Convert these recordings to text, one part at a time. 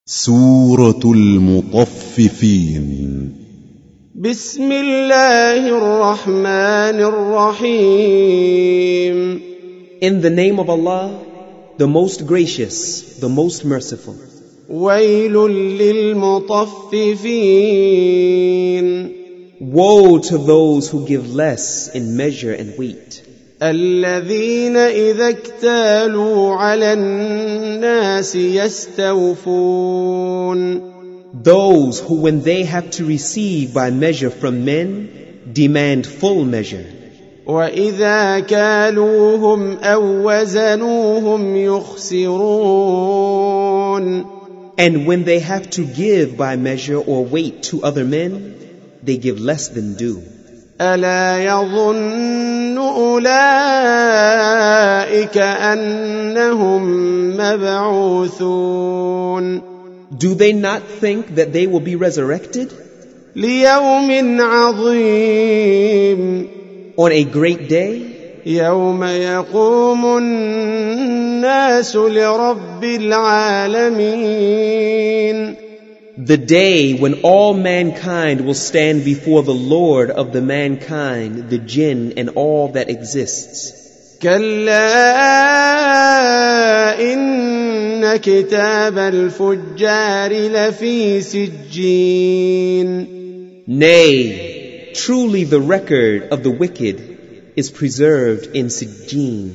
سورة المطففين. بسم الله الرحمن الرحيم. In the name of Allah, the most gracious, the most merciful. ويل للمطففين. Woe to those who give less in measure and weight. الذين إذا اكتالوا على الناس يستوفون. Those who, when they have to receive by measure from men, demand full measure. وإذا كالوهم أو وزنوهم يخسرون. And when they have to give by measure or weight to other men, they give less than due. ألا يظن أولئك أنهم مبعوثون. Do they not think that they will be resurrected? ليوم عظيم. On a great day, يوم يقوم الناس لرب العالمين. the day when all mankind will stand before the Lord of the mankind, the jinn and all that exists. كلا إن كتاب الفجار لفي سجين. Nay, truly the record of the wicked is preserved in Sijjin.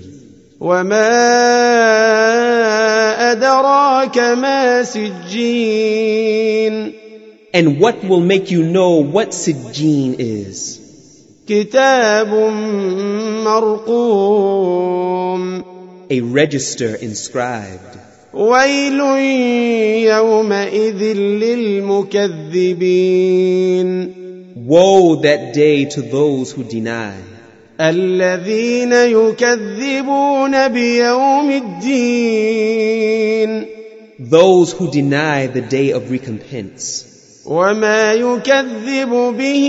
وما أدراك ما سجين. And what will make you know what Sijjin is? كتاب مرقوم. A register inscribed. ويل يومئذ للمكذبين. Woe that day to those who deny. الذين يكذبون بيوم الدين. Those who deny the day of recompense. وما يكذب به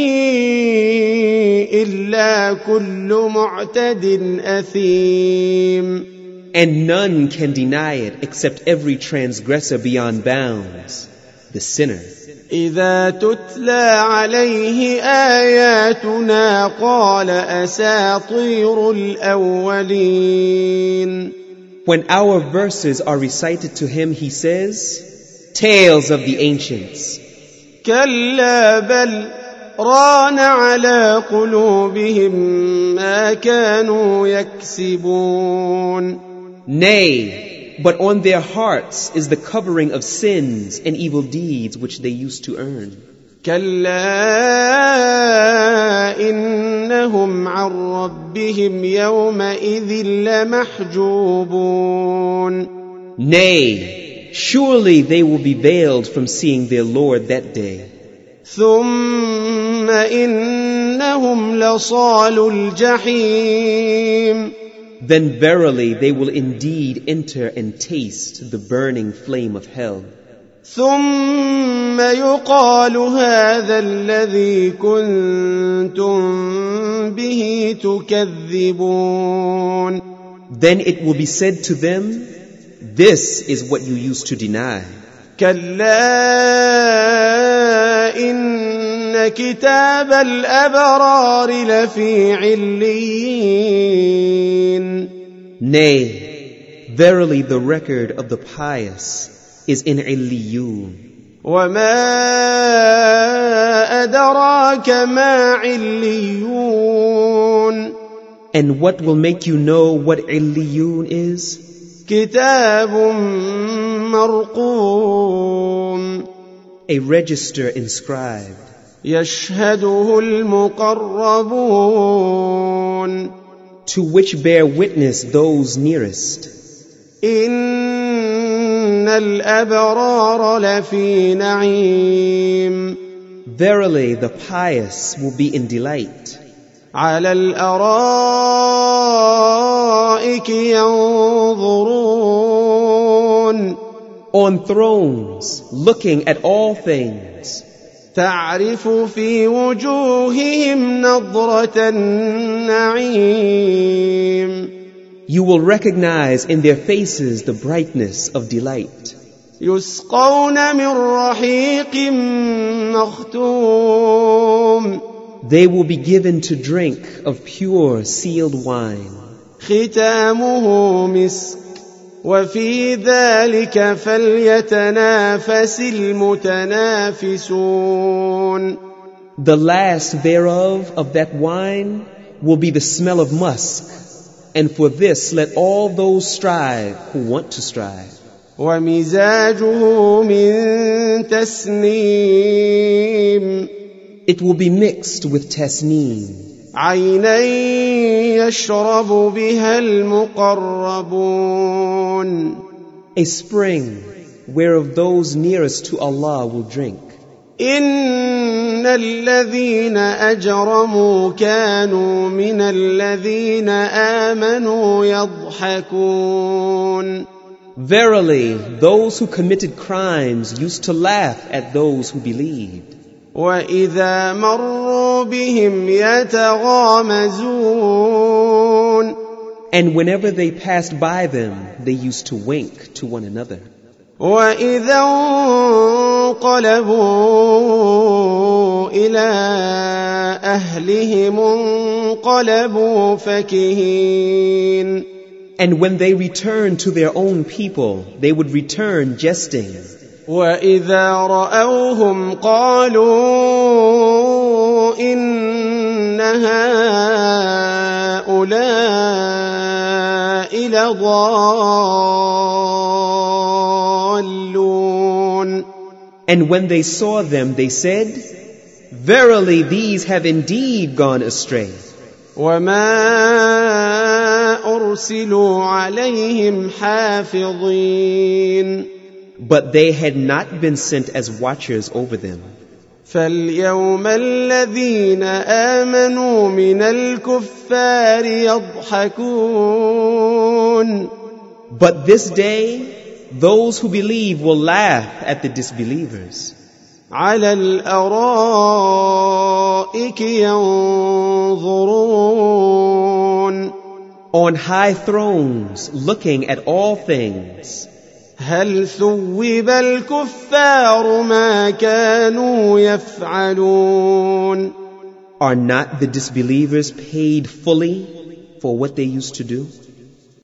إلا كل معتد أثيم. And none can deny it except every transgressor beyond bounds, the sinner. إذا تتلى عليه آياتنا قال أساطير الأولين. When our verses are recited to him, he says, tales of the ancients. كلا بل ران على قلوبهم ما كانوا يكسبون. Nay, but on their hearts is the covering of sins and evil deeds which they used to earn. كلا إنهم عن ربهم يومئذ لمحجوبون. Nay, surely they will be veiled from seeing their Lord that day. ثم إنهم لصالو الجحيم. Then verily they will indeed enter and taste the burning flame of hell. ثم يقال هذا الذي كنتم به تكذبون. Then it will be said to them, this is what you used to deny. كلا إن كتاب الأبرار لفي عليين. Nay, verily the record of the pious is in Illiyun. وما أدراك ما عليون. And what will make you know what Illiyun is? كتاب مرقوم. A register inscribed. يشهده المقربون. To which bear witness those nearest. إن الأبرار لفي نعيم. Verily the pious will be in delight. على الأرائك ينظرون. On thrones, looking at all things. تعرف في وجوههم نضرة النعيم. You will recognize in their faces the brightness of delight. يسقون من رحيق مختوم They will be given to drink of pure sealed wine. ختامه مسك وفي ذلك فليتنافس المتنافسون The last thereof of that wine will be the smell of musk, and for this let all those strive who want to strive. ومزاجه من تسنيم It will be mixed with tasneem, عينا يشرب بها المقربون a spring whereof those nearest to Allah will drink. إن الذين أجرموا كانوا من الذين آمنوا يضحكون Verily, those who committed crimes used to laugh at those who believed. وإذا مروا بهم يتغامزون And whenever they passed by them, they used to wink to one another. وإذا انقلبوا إلى أهلهم انقلبوا فكهين And when they returned to their own people, they would return jesting. وإذا رأوهم قالوا إن هؤلاء لضالون And when they saw them, they said, Verily, these have indeed gone astray. وما أرسلوا عليهم حافظين But they had not been sent as watchers over them. فاليوم الذين آمنوا من الكفار يضحكون But this day, those who believe will laugh at the disbelievers. على الأرائك ينظرون On high thrones, looking at all things. هل ثوب الكفار ما كانوا يفعلون Are not the disbelievers paid fully for what they used to do?